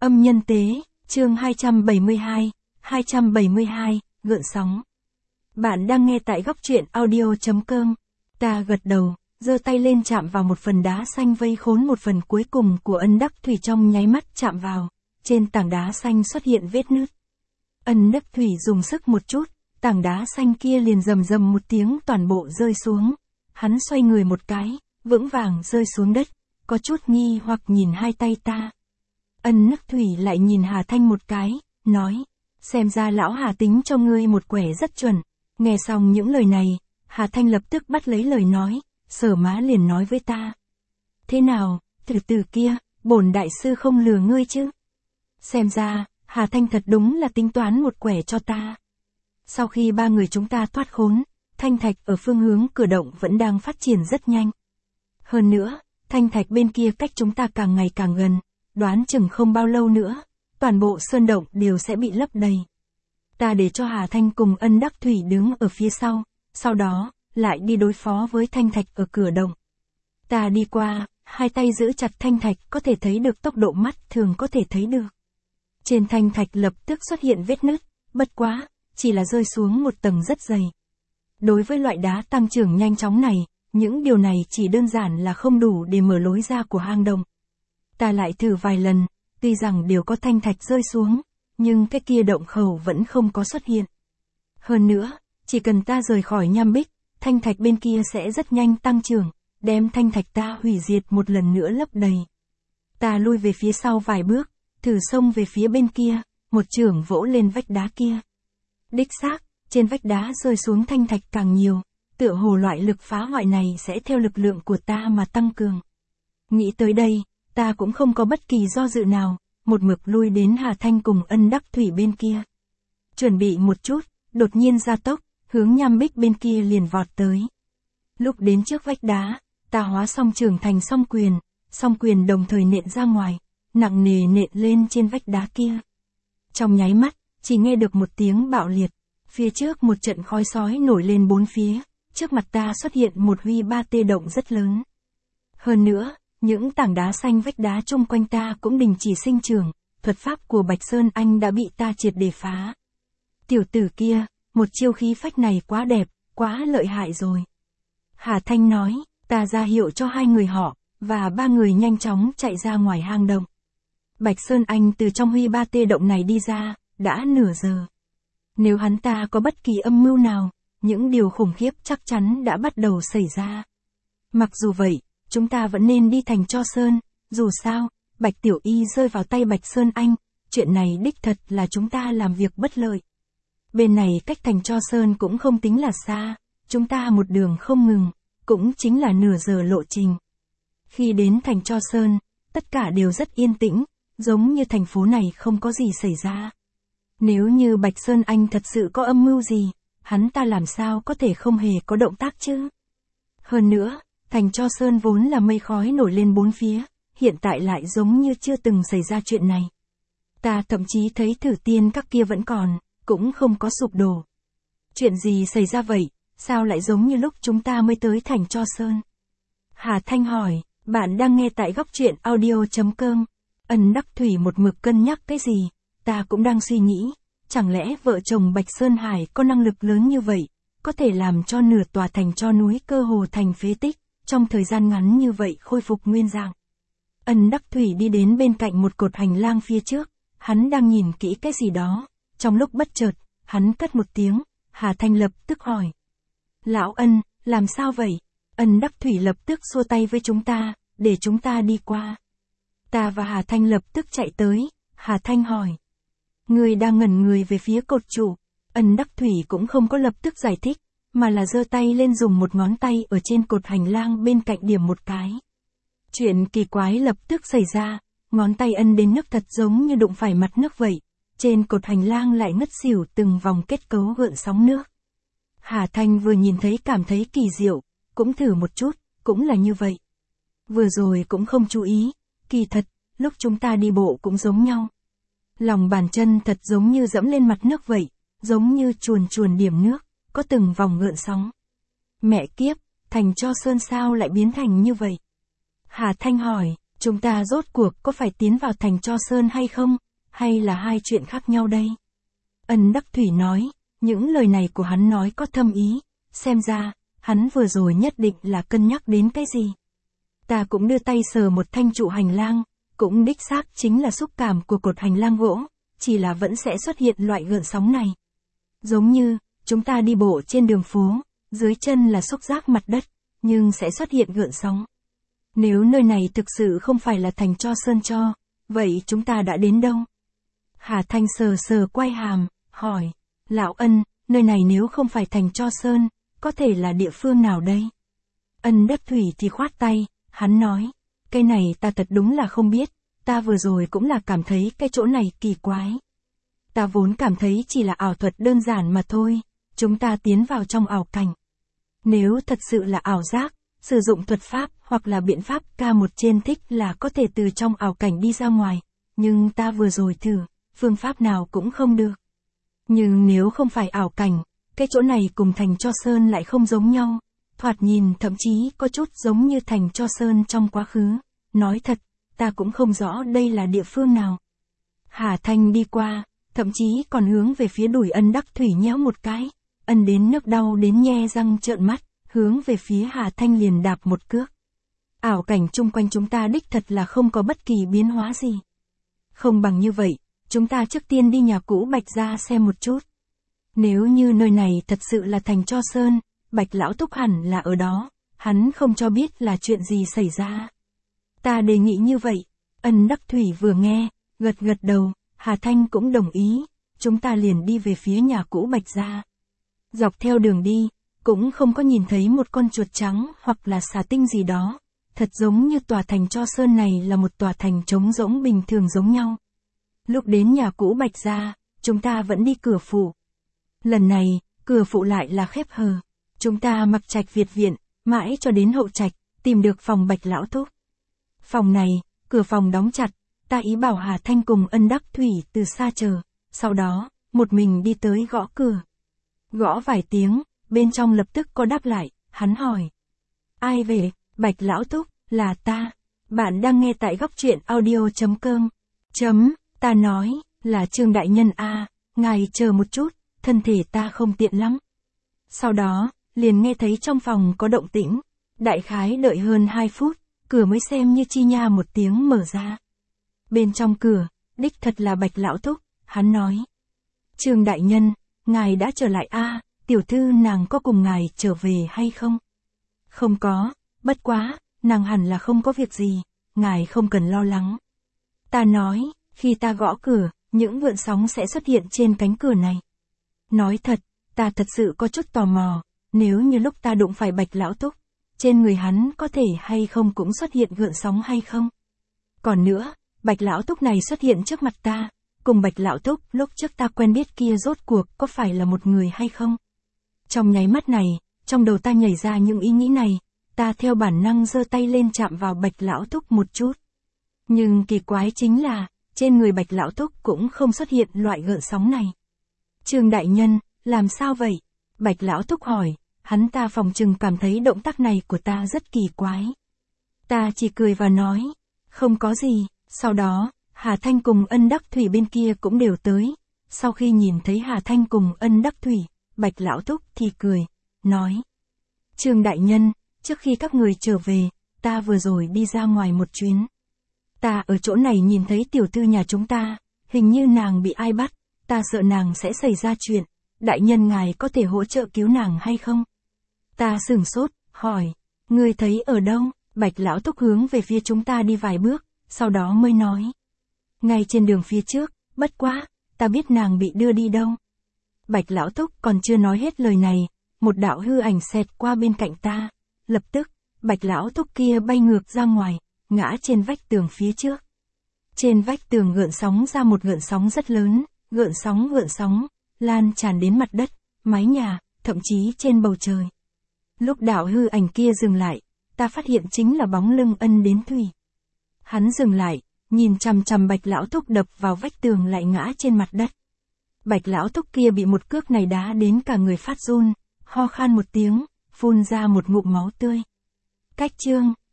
Âm nhân tế, chương 272, gợn sóng. Bạn đang nghe tại góc truyện audio.com. Ta gật đầu, giơ tay lên chạm vào một phần đá xanh vây khốn một phần cuối cùng của ân đắc thủy, trong nháy mắt chạm vào, trên tảng đá xanh xuất hiện vết nứt. Ân đắc thủy dùng sức một chút, tảng đá xanh kia liền rầm rầm một tiếng toàn bộ rơi xuống. Hắn xoay người một cái, vững vàng rơi xuống đất, có chút nghi hoặc nhìn hai tay ta. Ân Đắc Thủy lại nhìn Hà Thanh một cái, nói, xem ra lão Hà tính cho ngươi một quẻ rất chuẩn. Nghe xong những lời này, Hà Thanh lập tức bắt lấy lời nói, Sở Má liền nói với ta. Thế nào, từ kia, bổn đại sư không lừa ngươi chứ? Xem ra, Hà Thanh thật đúng là tính toán một quẻ cho ta. Sau khi ba người chúng ta thoát khốn, thanh thạch ở phương hướng cửa động vẫn đang phát triển rất nhanh. Hơn nữa, thanh thạch bên kia cách chúng ta càng ngày càng gần, đoán chừng không bao lâu nữa, toàn bộ sơn động đều sẽ bị lấp đầy. Ta để cho Hà Thanh cùng Ân Đắc Thủy đứng ở phía sau đó, lại đi đối phó với thanh thạch ở cửa động. Ta đi qua, hai tay giữ chặt thanh thạch, có thể thấy được tốc độ mắt thường có thể thấy được. Trên thanh thạch lập tức xuất hiện vết nứt, bất quá, chỉ là rơi xuống một tầng rất dày. Đối với loại đá tăng trưởng nhanh chóng này, những điều này chỉ đơn giản là không đủ để mở lối ra của hang động. Ta lại thử vài lần, tuy rằng đều có thanh thạch rơi xuống, nhưng cái kia động khẩu vẫn không có xuất hiện. Hơn nữa, chỉ cần ta rời khỏi nham bích, thanh thạch bên kia sẽ rất nhanh tăng trưởng, đem thanh thạch ta hủy diệt một lần nữa lấp đầy. Ta lui về phía sau vài bước, thử xông về phía bên kia, một chưởng vỗ lên vách đá kia. Đích xác, trên vách đá rơi xuống thanh thạch càng nhiều, tựa hồ loại lực phá hoại này sẽ theo lực lượng của ta mà tăng cường. Nghĩ tới đây, ta cũng không có bất kỳ do dự nào, một mực lui đến Hà Thanh cùng Ân Đắc Thủy bên kia. Chuẩn bị một chút, đột nhiên gia tốc, hướng nham bích bên kia liền vọt tới. Lúc đến trước vách đá, ta hóa song trường thành song quyền đồng thời nện ra ngoài, nặng nề nện lên trên vách đá kia. Trong nháy mắt, chỉ nghe được một tiếng bạo liệt, phía trước một trận khói sói nổi lên bốn phía, trước mặt ta xuất hiện một huy ba tê động rất lớn. Hơn nữa, những tảng đá xanh vách đá chung quanh ta cũng đình chỉ sinh trưởng, thuật pháp của Bạch Sơn Anh đã bị ta triệt để phá. Tiểu tử kia, một chiêu khí phách này quá đẹp, quá lợi hại rồi. Hà Thanh nói, ta ra hiệu cho hai người họ, và ba người nhanh chóng chạy ra ngoài hang động. Bạch Sơn Anh từ trong huy ba tê động này đi ra, đã nửa giờ. Nếu hắn ta có bất kỳ âm mưu nào, những điều khủng khiếp chắc chắn đã bắt đầu xảy ra. Mặc dù vậy, chúng ta vẫn nên đi Thành Cho Sơn, dù sao, Bạch Tiểu Y rơi vào tay Bạch Sơn Anh, chuyện này đích thật là chúng ta làm việc bất lợi. Bên này cách Thành Cho Sơn cũng không tính là xa, chúng ta một đường không ngừng, cũng chính là nửa giờ lộ trình. Khi đến Thành Cho Sơn, tất cả đều rất yên tĩnh, giống như thành phố này không có gì xảy ra. Nếu như Bạch Sơn Anh thật sự có âm mưu gì, hắn ta làm sao có thể không hề có động tác chứ? Hơn nữa, Thành Cho Sơn vốn là mây khói nổi lên bốn phía, hiện tại lại giống như chưa từng xảy ra chuyện này. Ta thậm chí thấy Thử Tiên các kia vẫn còn, cũng không có sụp đổ. Chuyện gì xảy ra vậy, sao lại giống như lúc chúng ta mới tới Thành Cho Sơn? Hà Thanh hỏi, bạn đang nghe tại góc truyện audio.com. Ân Đắc Thủy một mực cân nhắc cái gì, ta cũng đang suy nghĩ, chẳng lẽ vợ chồng Bạch Sơn Hải có năng lực lớn như vậy, có thể làm cho nửa tòa thành cho núi cơ hồ thành phế tích, trong thời gian ngắn như vậy khôi phục nguyên dạng. Ân Đắc Thủy đi đến bên cạnh một cột hành lang phía trước, hắn đang nhìn kỹ cái gì đó, trong lúc bất chợt, hắn cất một tiếng, Hà Thanh lập tức hỏi. Lão Ân, làm sao vậy? Ân Đắc Thủy lập tức xua tay với chúng ta, để chúng ta đi qua. Ta và Hà Thanh lập tức chạy tới, Hà Thanh hỏi. Người đang ngẩn người về phía cột trụ, Ân Đắc Thủy cũng không có lập tức giải thích, mà là giơ tay lên dùng một ngón tay ở trên cột hành lang bên cạnh điểm một cái. Chuyện kỳ quái lập tức xảy ra, ngón tay Ân đến nước thật giống như đụng phải mặt nước vậy, trên cột hành lang lại ngất xỉu từng vòng kết cấu gợn sóng nước. Hà Thanh vừa nhìn thấy cảm thấy kỳ diệu, cũng thử một chút, cũng là như vậy. Vừa rồi cũng không chú ý, kỳ thật, lúc chúng ta đi bộ cũng giống nhau. Lòng bàn chân thật giống như dẫm lên mặt nước vậy, giống như chuồn chuồn điểm nước, có từng vòng gợn sóng. Mẹ kiếp, Thành Cho Sơn sao lại biến thành như vậy? Hà Thanh hỏi, Chúng ta rốt cuộc có phải tiến vào thành Cho Sơn hay không, hay là hai chuyện khác nhau đây? Ân Đắc Thủy nói, những lời này của hắn nói có thâm ý, xem ra, hắn vừa rồi nhất định là cân nhắc đến cái gì. Ta cũng đưa tay sờ một thanh trụ hành lang, cũng đích xác chính là xúc cảm của cột hành lang gỗ, chỉ là vẫn sẽ xuất hiện loại gợn sóng này. Giống như, chúng ta đi bộ trên đường phố, dưới chân là xúc giác mặt đất, nhưng sẽ xuất hiện gợn sóng. Nếu nơi này thực sự không phải là thành Cho Sơn cho, vậy chúng ta đã đến đâu? Hà Thanh sờ sờ quai hàm, hỏi, Lão Ân, nơi này nếu không phải thành Cho Sơn, có thể là địa phương nào đây? Ân Đắc Thủy thì khoát tay, hắn nói, cái này ta thật đúng là không biết, ta vừa rồi cũng là cảm thấy cái chỗ này kỳ quái. Ta vốn cảm thấy chỉ là ảo thuật đơn giản mà thôi, chúng ta tiến vào trong ảo cảnh. Nếu thật sự là ảo giác, sử dụng thuật pháp hoặc là biện pháp K1 trên thích là có thể từ trong ảo cảnh đi ra ngoài, nhưng ta vừa rồi thử, phương pháp nào cũng không được. Nhưng nếu không phải ảo cảnh, cái chỗ này cùng thành Cho Sơn lại không giống nhau, thoạt nhìn thậm chí có chút giống như thành Cho Sơn trong quá khứ. Nói thật, ta cũng không rõ đây là địa phương nào. Hà Thanh đi qua, thậm chí còn hướng về phía đùi Ân Đắc Thủy nhéo một cái, Ân đến nước đau đến nhe răng trợn mắt, hướng về phía Hà Thanh liền đạp một cước. Ảo cảnh chung quanh chúng ta đích thật là không có bất kỳ biến hóa gì. Không bằng như vậy, chúng ta trước tiên đi nhà cũ Bạch gia xem một chút. Nếu như nơi này thật sự là thành Cho Sơn, Bạch lão thúc hẳn là ở đó, hắn không cho biết là chuyện gì xảy ra. Ta đề nghị như vậy. Ân Đắc Thủy vừa nghe, gật gật đầu, Hà Thanh cũng đồng ý, chúng ta liền đi về phía nhà cũ Bạch gia. Dọc theo đường đi, cũng không có nhìn thấy một con chuột trắng hoặc là xà tinh gì đó, thật giống như tòa thành Cho Sơn này là một tòa thành trống rỗng bình thường giống nhau. Lúc đến nhà cũ Bạch gia, chúng ta vẫn đi cửa phụ. Lần này, cửa phụ lại là khép hờ. Chúng ta mặc trạch Việt viện, mãi cho đến hậu trạch, tìm được phòng Bạch lão thúc. Phòng này, cửa phòng đóng chặt, ta ý bảo Hà Thanh cùng Ân Đắc Thủy từ xa chờ, sau đó, một mình đi tới gõ cửa. Gõ vài tiếng, bên trong lập tức có đáp lại, hắn hỏi. Ai về? Bạch lão thúc, là ta. Bạn đang nghe tại góc truyện audio.com. Ta nói, là Trương đại nhân a, ngài chờ một chút, thân thể ta không tiện lắm. Sau đó, liền nghe thấy trong phòng có động tĩnh, đại khái đợi hơn 2 phút, cửa mới xem như chi nha một tiếng mở ra. Bên trong cửa, đích thật là Bạch lão thúc, hắn nói. Trương đại nhân, ngài đã trở lại a, tiểu thư nàng có cùng ngài trở về hay không? Không có, bất quá, nàng hẳn là không có việc gì, ngài không cần lo lắng. Ta nói, khi ta gõ cửa, những gợn sóng sẽ xuất hiện trên cánh cửa này. Nói thật, ta thật sự có chút tò mò, nếu như lúc ta đụng phải Bạch lão thúc, trên người hắn có thể hay không cũng xuất hiện gợn sóng hay không? Còn nữa, Bạch lão thúc này xuất hiện trước mặt ta, cùng Bạch lão thúc lúc trước ta quen biết kia rốt cuộc có phải là một người hay không? Trong nháy mắt này, trong đầu ta nhảy ra những ý nghĩ này, ta theo bản năng giơ tay lên chạm vào Bạch lão thúc một chút. Nhưng kỳ quái chính là, trên người Bạch lão thúc cũng không xuất hiện loại gợn sóng này. Trương đại nhân, làm sao vậy? Bạch lão thúc hỏi, hắn ta phòng chừng cảm thấy động tác này của ta rất kỳ quái. Ta chỉ cười và nói, không có gì. Sau đó, Hà Thanh cùng Ân Đắc Thủy bên kia cũng đều tới. Sau khi nhìn thấy Hà Thanh cùng Ân Đắc Thủy, Bạch lão thúc thì cười, nói. Trương đại nhân, trước khi các người trở về, ta vừa rồi đi ra ngoài một chuyến. Ta ở chỗ này nhìn thấy tiểu thư nhà chúng ta, hình như nàng bị ai bắt, ta sợ nàng sẽ xảy ra chuyện, đại nhân ngài có thể hỗ trợ cứu nàng hay không? Ta sửng sốt, hỏi, ngươi thấy ở đâu? Bạch lão thúc hướng về phía chúng ta đi vài bước, sau đó mới nói. Ngay trên đường phía trước, bất quá, ta biết nàng bị đưa đi đâu. Bạch lão thúc còn chưa nói hết lời này, một đạo hư ảnh xẹt qua bên cạnh ta, lập tức, Bạch lão thúc kia bay ngược ra ngoài, ngã trên vách tường phía trước. Trên vách tường gợn sóng ra một gợn sóng rất lớn, gợn sóng, lan tràn đến mặt đất, mái nhà, thậm chí trên bầu trời. Lúc đạo hư ảnh kia dừng lại, ta phát hiện chính là bóng lưng Ân đến Thủy. Hắn dừng lại, nhìn chằm chằm Bạch lão thúc đập vào vách tường lại ngã trên mặt đất. Bạch lão thúc kia bị một cước này đá đến cả người phát run, ho khan một tiếng, phun ra một ngụm máu tươi. Cách chương